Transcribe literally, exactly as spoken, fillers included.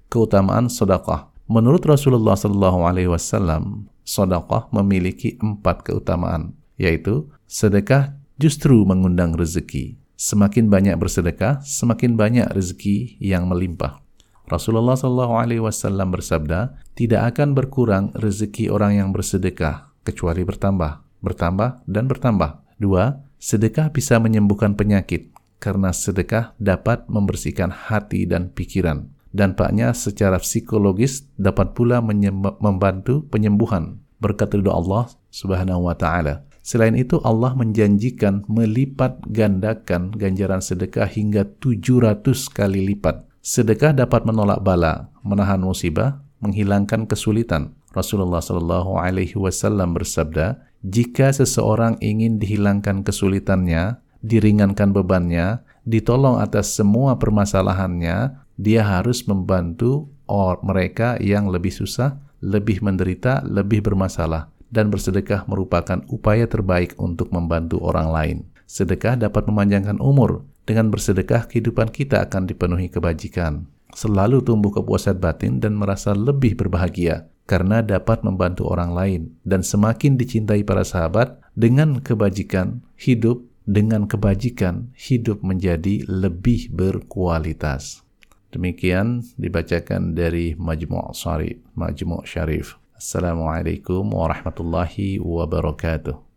keutamaan sedekah. Menurut Rasulullah Shallallahu Alaihi Wasallam, sedekah memiliki empat keutamaan, yaitu sedekah justru mengundang rezeki. Semakin banyak bersedekah, semakin banyak rezeki yang melimpah. Rasulullah Shallallahu Alaihi Wasallam bersabda, tidak akan berkurang rezeki orang yang bersedekah kecuali bertambah, bertambah dan bertambah. Dua, sedekah bisa menyembuhkan penyakit karena sedekah dapat membersihkan hati dan pikiran. Dampaknya secara psikologis dapat pula menyem- membantu penyembuhan berkat ridho Allah Subhanahu wa taala. Selain itu, Allah menjanjikan melipat gandakan ganjaran sedekah hingga tujuh ratus kali lipat. Sedekah dapat menolak bala, menahan musibah, menghilangkan kesulitan. Rasulullah Shallallahu Alaihi Wasallam bersabda, jika seseorang ingin dihilangkan kesulitannya, diringankan bebannya, ditolong atas semua permasalahannya, dia harus membantu or mereka yang lebih susah, lebih menderita, lebih bermasalah. Dan bersedekah merupakan upaya terbaik untuk membantu orang lain. Sedekah dapat memanjangkan umur. Dengan bersedekah, kehidupan kita akan dipenuhi kebajikan. Selalu tumbuh kepuasan batin dan merasa lebih berbahagia karena dapat membantu orang lain. Dan semakin dicintai para sahabat, dengan kebajikan hidup, dengan kebajikan hidup menjadi lebih berkualitas. Demikian dibacakan dari Majmu' Syarif. Majmu' Syarif. Assalamualaikum warahmatullahi wabarakatuh.